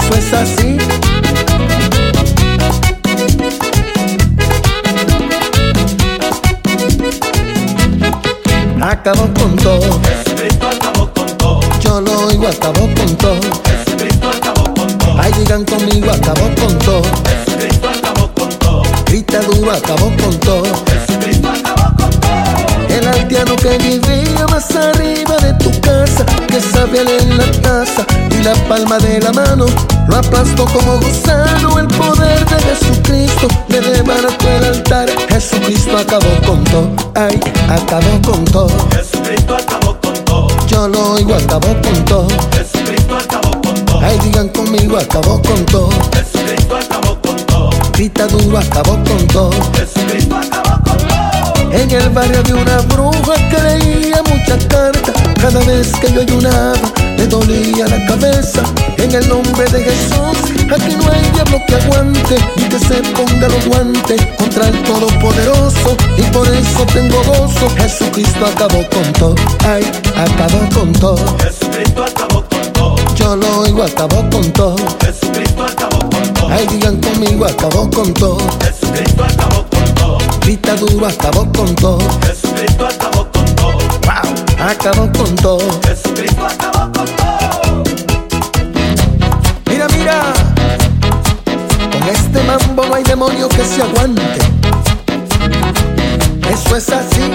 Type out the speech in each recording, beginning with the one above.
Eso es así. Acabó con todo. Jesucristo acabó con todo. Yo lo oigo, acabó con todo. Jesucristo acabó con todo. Ay, digan conmigo, acabó con todo. Jesucristo acabó con todo. Grita duro, acabó con todo. Jesucristo acabó con todo. El aldeano que vivía más arriba de tu casa, que sabía leer la taza y la palma de la mano, lo aplastó como gusano. El poder de Jesucristo le desbarató el altar. Jesucristo acabó con todo. Ay, acabó con todo. Jesucristo acabó con todo. Yo lo oigo, acabó con todo. Jesucristo acabó con todo. Ay, digan conmigo, acabó con todo. Jesucristo acabó con todo. Grita duro, acabó con todo. Jesucristo acabó con todo. En el barrio de una bruja que leía muchas cartas. Cada vez que yo ayunaba le dolía la cabeza. En el nombre de Jesús, aquí no hay diablo que aguante ni que se ponga los guantes contra el Todopoderoso. Y por eso tengo gozo. Jesucristo acabó con todo. Ay, acabó con todo. Jesucristo acabó con todo. Yo lo oigo, acabó con todo. Jesucristo acabó con todo. Ay, digan conmigo, acabó con todo. Jesucristo acabó con todo. Grita duro, acabó con todo. Jesucristo acabó con todo. Wow, acabó con todo. Jesucristo acabó con todo. Mira, mira, con este mambo no hay demonio que se aguante. Eso es así.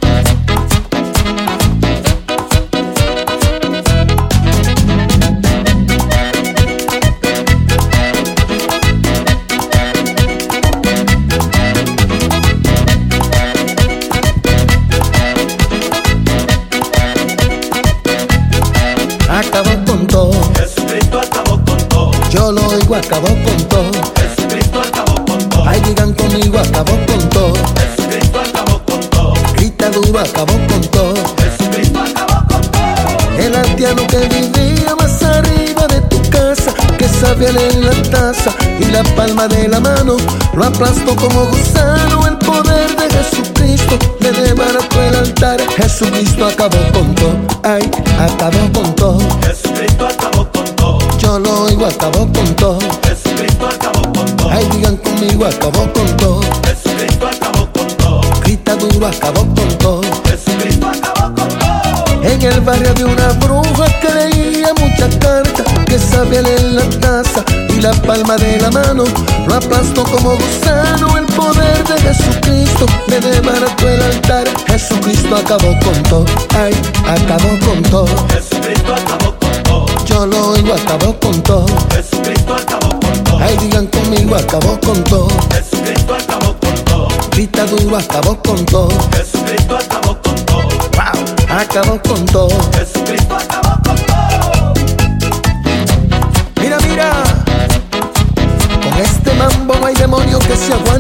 Acabó con todo. Jesucristo acabó con todo. Yo lo oigo, acabó con todo. Jesucristo acabó con todo. Ay, digan conmigo, acabó con todo. Jesucristo acabó con todo. Grita duro, acabó con todo. Jesucristo acabó con todo. El aldeano que vivía más arriba de tu casa, que sabía leer la taza y la palma de la mano, lo aplastó como gusano. El poder de Jesucristo le desbarató el altar. Jesucristo acabó con todo. Ay, acabó con todo. Jesucristo acabó con todo. Yo lo oigo, acabó con todo. Jesucristo acabó con todo. Ay, digan conmigo, acabó con todo. Jesucristo acabó con todo. Grita duro, acabó con todo. Jesucristo acabó con todo. En el barrio de una bruja que leía muchas cartas, que sabía leer la taza y la palma de la mano, lo aplastó como gusano. El poder de Jesucristo le desbarató el altar. Jesucristo acabó con todo. Ay, acabó con todo. Jesucristo acabó con todo. Yo lo oigo, acabó con todo. Jesucristo acabó con todo. Ay, digan conmigo, acabó con todo. Jesucristo acabó con todo. Grita duro, acabó con todo. Jesucristo acabó con todo. Wow, acabó con todo. Jesucristo acabó con todo. Mira, mira, con este mambo no hay demonio que se aguante.